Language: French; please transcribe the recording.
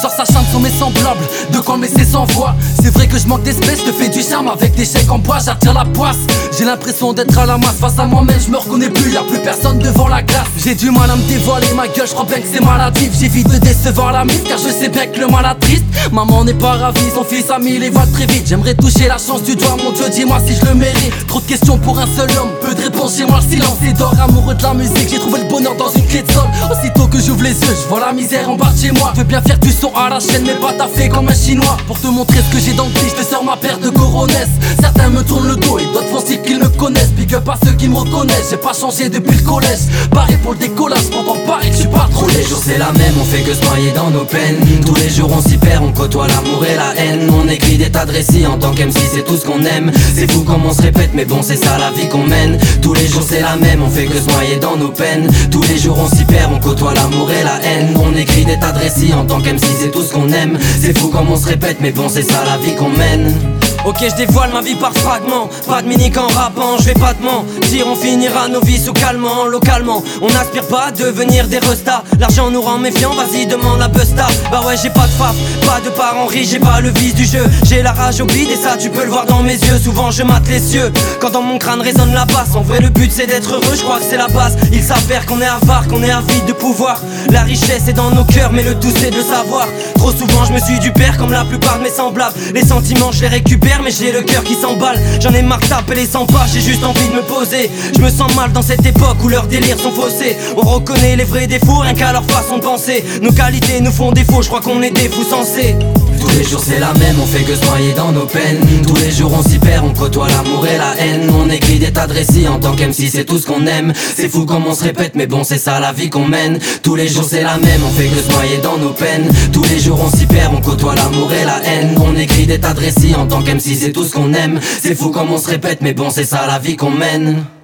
soir ça chante sur mes semblables, de quoi me laisser sans voix. C'est vrai que je manque d'espèce, je te fais du charme avec des chèques en bois, j'attire la poisse. J'ai l'impression d'être à la masse, face à moi-même je me reconnais plus, y'a plus personne devant la glace. J'ai du mal à me dévoiler ma gueule, je crois bien que c'est maladif. J'évite de décevoir la mise car je sais bien que le mal attriste. Maman n'est pas ravie, son fils a mis les voiles très vite. J'aimerais toucher la chance du doigt, mon Dieu dis-moi si je le mérite. Trop de questions pour un seul homme, peu de réponses chez moi, le silence est d'or. Amoureux de la musique, j'ai trouvé le bonheur dans une clé de sol. Aussitôt que j'ouvre les yeux, je vois la misère en bas de chez moi. Je veux bien faire du son à la chaîne mais pas taffé comme un chinois. Pour te montrer ce que j'ai dans le prix, je te sors ma paire de coronets. Certains me tournent le dos et d'autres font style qu'ils me connaissent. Big up à ceux qui me reconnaissent, j'ai pas changé depuis le collège. Pareil pour le décollage, pendant pareil que je suis pas trop Tous les jours c'est la même, on fait que se noyer dans nos peines. Tous les jours on s'y perd, on côtoie l'amour et la haine. On écrit des tas de récits en tant qu'MC, c'est tout ce qu'on aime. C'est fou comme on se répète mais bon c'est ça la vie qu'on mène. Tous les jours c'est la même, on fait que se noyer dans nos peines. Tous les jours on s'y perd, on côtoie l'amour et la haine. On écrit des tas de récits en tant qu'MC, c'est tout ce qu'on aime. C'est fou comme on se répète mais bon c'est ça la vie qu'on mène. Ok, je dévoile ma vie par fragments. Pas de minique en rappant, je vais pas te mentir. On finira nos vies sous calmant, localement. On n'aspire pas à devenir des restas. L'argent nous rend méfiants, vas-y demande à Busta. Bah ouais, j'ai pas de faf, pas de parents riches, j'ai pas le vice du jeu. J'ai la rage au bide et ça tu peux le voir dans mes yeux. Souvent je mate les cieux, quand dans mon crâne résonne la basse. En vrai le but c'est d'être heureux, je crois que c'est la base. Il s'avère qu'on est avare, qu'on est avide de pouvoir. La richesse est dans nos cœurs, mais le tout c'est de savoir. Trop souvent je me suis du père comme la plupart de mes semblables. Les sentiments je les récupère mais j'ai le cœur qui s'emballe. J'en ai marre de taper les 100 pas, j'ai juste envie de me poser. Je me sens mal dans cette époque où leurs délires sont faussés. On reconnaît les vrais défauts rien qu'à leur façon de penser. Nos qualités nous font défaut, je crois qu'on est des fous sensés. Tous les jours c'est la même, on fait que se noyer dans nos peines. Tous les jours on s'y perd, on côtoie l'amour et la haine. On écrit des tas de récits en tant qu'MC, c'est tout ce qu'on aime. C'est fou comme on se répète mais bon c'est ça la vie qu'on mène. Tous les jours c'est la même, on fait que se noyer dans nos peines. Tous les jours on s'y perd, on côtoie l'amour et la haine. On écrit des tas de récits en tant qu'MC, c'est tout ce qu'on aime. C'est fou comme on se répète mais bon c'est ça la vie qu'on mène.